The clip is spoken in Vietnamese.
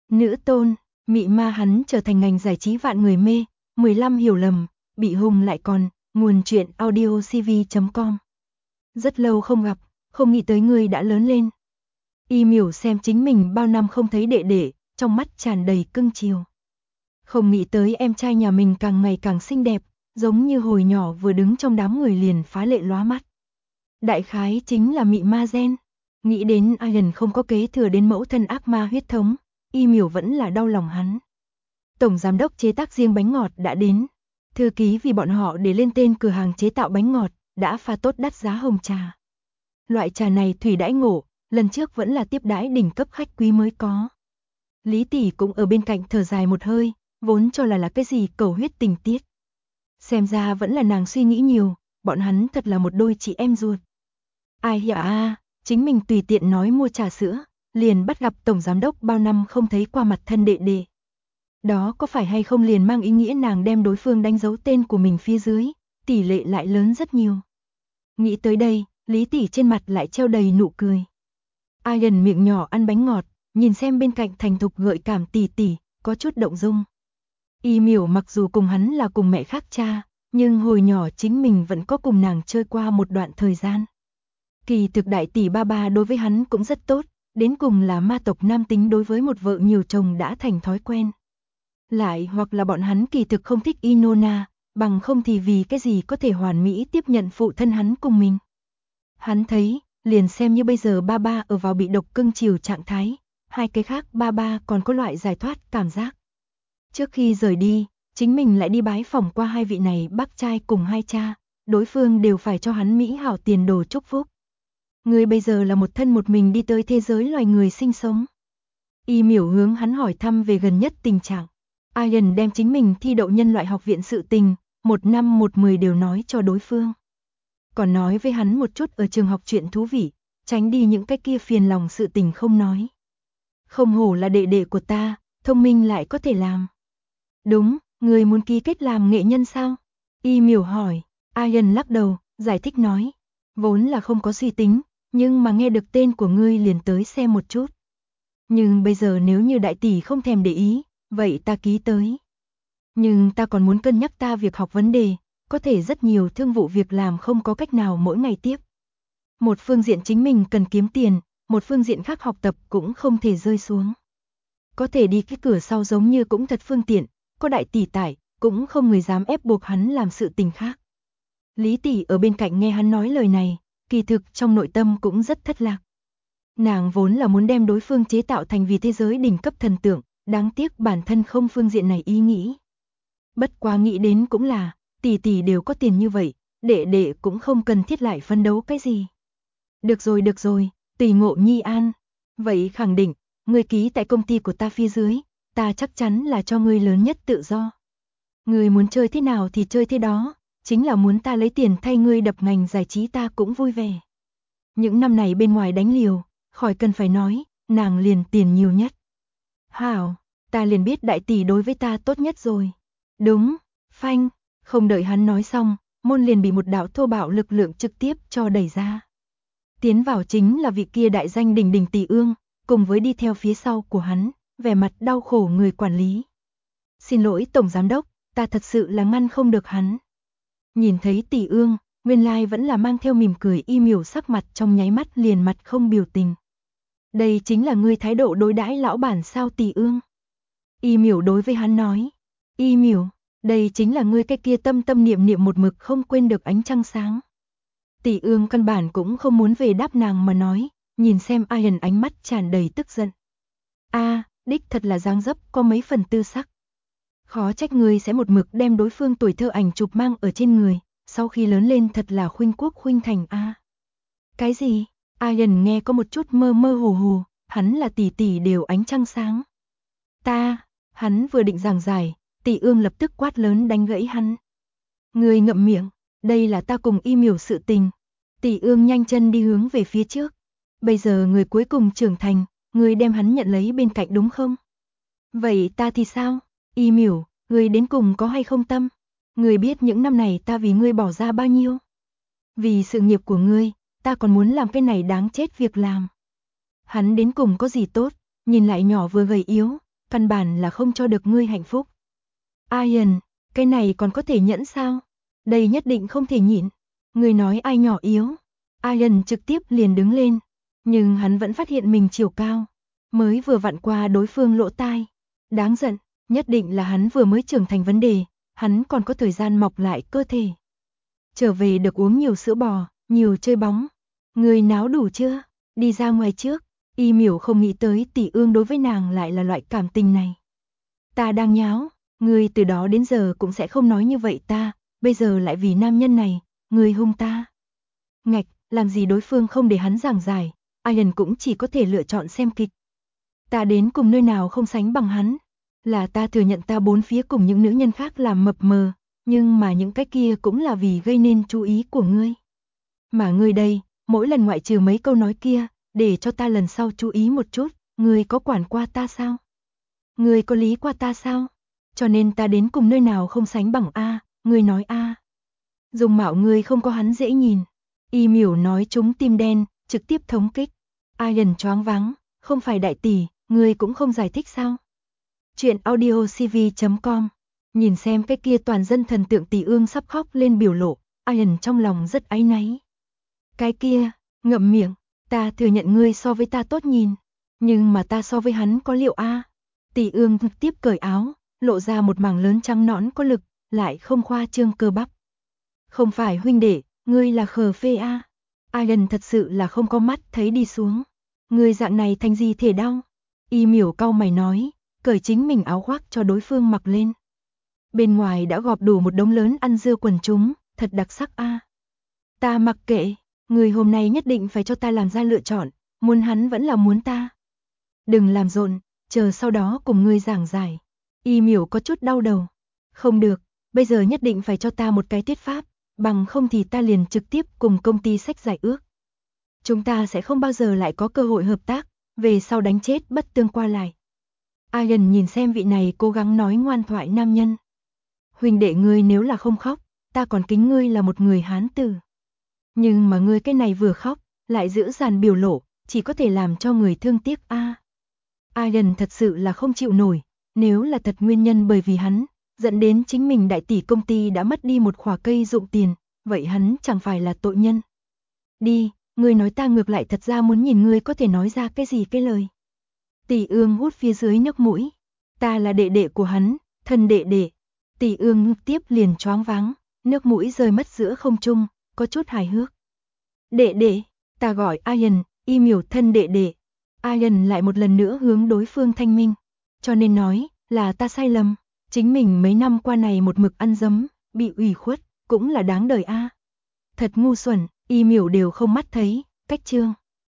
Nữ tôn, mị ma hắn trở thành ngành giải trí vạn người mê, 15 hiểu lầm, bị hùng lại còn, nguồn chuyện audiocv.com. Rất lâu không gặp, không nghĩ tới ngươi đã lớn lên. Y Miểu xem chính mình bao năm không thấy đệ đệ, trong mắt tràn đầy cưng chiều. Không nghĩ tới em trai nhà mình càng ngày càng xinh đẹp, giống như hồi nhỏ vừa đứng trong đám người liền phá lệ lóa mắt. Đại khái chính là mị ma gen. Nghĩ đến Ian không có kế thừa đến mẫu thân ác ma huyết thống, Y Miểu vẫn là đau lòng hắn. Tổng giám đốc chế tác riêng bánh ngọt đã đến. Thư ký vì bọn họ để lên tên cửa hàng chế tạo bánh ngọt, đã pha tốt đắt giá hồng trà. Loại trà này thủy đãi ngộ, lần trước vẫn là tiếp đãi đỉnh cấp khách quý mới có. Lý tỷ cũng ở bên cạnh thở dài một hơi, vốn cho là cái gì cầu huyết tình tiết. Xem ra vẫn là nàng suy nghĩ nhiều, bọn hắn thật là một đôi chị em ruột. Ai hiểu à, chính mình tùy tiện nói mua trà sữa, liền bắt gặp tổng giám đốc bao năm không thấy qua mặt thân đệ đệ. Đó có phải hay không liền mang ý nghĩa nàng đem đối phương đánh dấu tên của mình phía dưới, tỷ lệ lại lớn rất nhiều. Nghĩ tới đây, Lý tỷ trên mặt lại treo đầy nụ cười. Ian miệng nhỏ ăn bánh ngọt, nhìn xem bên cạnh thành thục gợi cảm tỷ tỷ, có chút động dung. Y Miểu mặc dù cùng hắn là cùng mẹ khác cha, nhưng hồi nhỏ chính mình vẫn có cùng nàng chơi qua một đoạn thời gian. Kỳ thực đại tỷ ba ba đối với hắn cũng rất tốt, đến cùng là ma tộc nam tính đối với một vợ nhiều chồng đã thành thói quen. Lại hoặc là bọn hắn kỳ thực không thích Inona, bằng không thì vì cái gì có thể hoàn mỹ tiếp nhận phụ thân hắn cùng mình. Hắn thấy, liền xem như bây giờ ba ba ở vào bị độc cưng chiều trạng thái, hai cái khác ba ba còn có loại giải thoát cảm giác. Trước khi rời đi, chính mình lại đi bái phỏng qua hai vị này bác trai cùng hai cha, đối phương đều phải cho hắn mỹ hảo tiền đồ chúc phúc. Người bây giờ là một thân một mình đi tới thế giới loài người sinh sống. Y Miểu hướng hắn hỏi thăm về gần nhất tình trạng. Ian đem chính mình thi đậu nhân loại học viện sự tình, 1 năm 1 10 đều nói cho đối phương. Còn nói với hắn một chút ở trường học chuyện thú vị, tránh đi những cái kia phiền lòng sự tình không nói. Không hổ là đệ đệ của ta, thông minh lại có thể làm. Đúng, người muốn ký kết làm nghệ nhân sao? Y Miểu hỏi. Ian lắc đầu, giải thích nói. Vốn là không có suy tính, nhưng mà nghe được tên của ngươi liền tới xem một chút. Nhưng bây giờ nếu như đại tỷ không thèm để ý, vậy ta ký tới. Nhưng ta còn muốn cân nhắc ta việc học vấn đề, có thể rất nhiều thương vụ việc làm không có cách nào mỗi ngày tiếp. Một phương diện chính mình cần kiếm tiền, một phương diện khác học tập cũng không thể rơi xuống. Có thể đi cái cửa sau giống như cũng thật phương tiện, có đại tỷ tại, cũng không người dám ép buộc hắn làm sự tình khác. Lý tỷ ở bên cạnh nghe hắn nói lời này, kỳ thực trong nội tâm cũng rất thất lạc. Nàng vốn là muốn đem đối phương chế tạo thành vì thế giới đỉnh cấp thần tượng, đáng tiếc bản thân không phương diện này ý nghĩ. Bất quá nghĩ đến cũng là, tỷ tỷ đều có tiền như vậy, đệ đệ cũng không cần thiết lại phấn đấu cái gì. Được rồi, tùy ngộ nhi an. Vậy khẳng định, ngươi ký tại công ty của ta phía dưới, ta chắc chắn là cho ngươi lớn nhất tự do. Ngươi muốn chơi thế nào thì chơi thế đó, chính là muốn ta lấy tiền thay ngươi đập ngành giải trí ta cũng vui vẻ. Những năm này bên ngoài đánh liều, khỏi cần phải nói, nàng liền tiền nhiều nhất. Hảo, ta liền biết đại tỷ đối với ta tốt nhất rồi. Đúng, phanh, không đợi hắn nói xong, môn liền bị một đạo thô bạo lực lượng trực tiếp cho đẩy ra. Tiến vào chính là vị kia đại danh đình đình Tỷ Ương, cùng với đi theo phía sau của hắn, vẻ mặt đau khổ người quản lý. Xin lỗi tổng giám đốc, ta thật sự là ngăn không được hắn. Nhìn thấy Tỷ Ương, nguyên lai vẫn là mang theo mỉm cười Y Miểu sắc mặt trong nháy mắt liền mặt không biểu tình. Đây chính là ngươi thái độ đối đãi lão bản sao Tỷ Ương? Y Miểu đối với hắn nói. Y Miểu, đây chính là ngươi cái kia tâm tâm niệm niệm một mực không quên được ánh trăng sáng. Tỷ Ương căn bản cũng không muốn về đáp nàng mà nói, nhìn xem Ian ánh mắt tràn đầy tức giận. Đích thật là dáng dấp có mấy phần tư sắc. Khó trách ngươi sẽ một mực đem đối phương tuổi thơ ảnh chụp mang ở trên người, sau khi lớn lên thật là khuynh quốc khuynh thành a. Cái gì? Ian nghe có một chút mơ mơ hồ hồ, hắn là tỷ tỷ đều ánh trăng sáng. Hắn vừa định giảng giải, Tỷ Ương lập tức quát lớn đánh gãy hắn. Ngươi ngậm miệng, đây là ta cùng Y Miểu sự tình. Tỷ Ương nhanh chân đi hướng về phía trước. Bây giờ người cuối cùng trưởng thành, ngươi đem hắn nhận lấy bên cạnh đúng không? Vậy ta thì sao? Y Miểu, ngươi đến cùng có hay không tâm? Ngươi biết những năm này ta vì ngươi bỏ ra bao nhiêu? Vì sự nghiệp của ngươi, ta còn muốn làm cái này đáng chết việc làm. Hắn đến cùng có gì tốt, nhìn lại nhỏ vừa gầy yếu, căn bản là không cho được ngươi hạnh phúc. Ian, cái này còn có thể nhẫn sao? Đây nhất định không thể nhịn. Ngươi nói ai nhỏ yếu? Ian trực tiếp liền đứng lên, nhưng hắn vẫn phát hiện mình chiều cao, mới vừa vặn qua đối phương lỗ tai. Đáng giận, nhất định là hắn vừa mới trưởng thành vấn đề, hắn còn có thời gian mọc lại cơ thể. Trở về được uống nhiều sữa bò, nhiều chơi bóng. Người náo đủ chưa? Đi ra ngoài trước. Y Miểu không nghĩ tới Tỷ Ương đối với nàng lại là loại cảm tình này. Ta đang nháo, người từ đó đến giờ cũng sẽ không nói như vậy ta, bây giờ lại vì nam nhân này, người hung ta. Ngạch, làm gì đối phương không để hắn giảng giải, Ian cũng chỉ có thể lựa chọn xem kịch. Ta đến cùng nơi nào không sánh bằng hắn, là ta thừa nhận ta bốn phía cùng những nữ nhân khác làm mập mờ, nhưng mà những cái kia cũng là vì gây nên chú ý của ngươi. Mà ngươi đây, mỗi lần ngoại trừ mấy câu nói kia, để cho ta lần sau chú ý một chút, ngươi có quản qua ta sao? Ngươi có lý qua ta sao? Cho nên ta đến cùng nơi nào không sánh bằng a, ngươi nói a. Dung mạo ngươi không có hắn dễ nhìn. Y Miểu nói trúng tim đen, trực tiếp thống kích. Ian choáng váng, không phải đại tỷ, ngươi cũng không giải thích sao? Chuyện audiocv.com. Nhìn xem cái kia toàn dân thần tượng Tỷ Ương sắp khóc lên biểu lộ, Ian trong lòng rất áy náy. Cái kia, ngậm miệng, ta thừa nhận ngươi so với ta tốt nhìn, nhưng mà ta so với hắn có liệu a? Tỷ Ương trực tiếp cởi áo, lộ ra một mảng lớn trắng nõn có lực, lại không khoa trương cơ bắp. Không phải huynh đệ, ngươi là khờ phê a. Ian thật sự là không có mắt thấy đi xuống. Ngươi dạng này thành gì thể đau? Y Miểu cau mày nói, cởi chính mình áo khoác cho đối phương mặc lên. Bên ngoài đã gọp đủ một đống lớn ăn dưa quần chúng, thật đặc sắc a. Ta mặc kệ, người hôm nay nhất định phải cho ta làm ra lựa chọn, muốn hắn vẫn là muốn ta. Đừng làm rộn, chờ sau đó cùng ngươi giảng giải. Y Miểu có chút đau đầu. Không được, bây giờ nhất định phải cho ta một cái thuyết pháp, bằng không thì ta liền trực tiếp cùng công ty sách giải ước. Chúng ta sẽ không bao giờ lại có cơ hội hợp tác, về sau đánh chết bất tương qua lại. Ian nhìn xem vị này cố gắng nói ngoan thoại nam nhân. Huynh đệ ngươi nếu là không khóc, ta còn kính ngươi là một người hán tử. Nhưng mà ngươi cái này vừa khóc, lại giữ dàn biểu lộ, chỉ có thể làm cho người thương tiếc a. Ian thật sự là không chịu nổi, nếu là thật nguyên nhân bởi vì hắn, dẫn đến chính mình đại tỷ công ty đã mất đi một khỏa cây dụng tiền, vậy hắn chẳng phải là tội nhân. Đi, ngươi nói ta ngược lại thật ra muốn nhìn ngươi có thể nói ra cái gì cái lời. Tỷ Ương hút phía dưới nước mũi, ta là đệ đệ của hắn, thân đệ đệ. Tỷ Ương tiếp liền choáng váng, nước mũi rơi mất giữa không trung, có chút hài hước. Đệ đệ, ta gọi Ian, Y Miểu thân đệ đệ. Ian lại một lần nữa hướng đối phương thanh minh, cho nên nói là ta sai lầm, chính mình mấy năm qua này một mực ăn dấm, bị ủy khuất, cũng là đáng đời a. Thật ngu xuẩn, Y Miểu đều không mắt thấy, cách trương.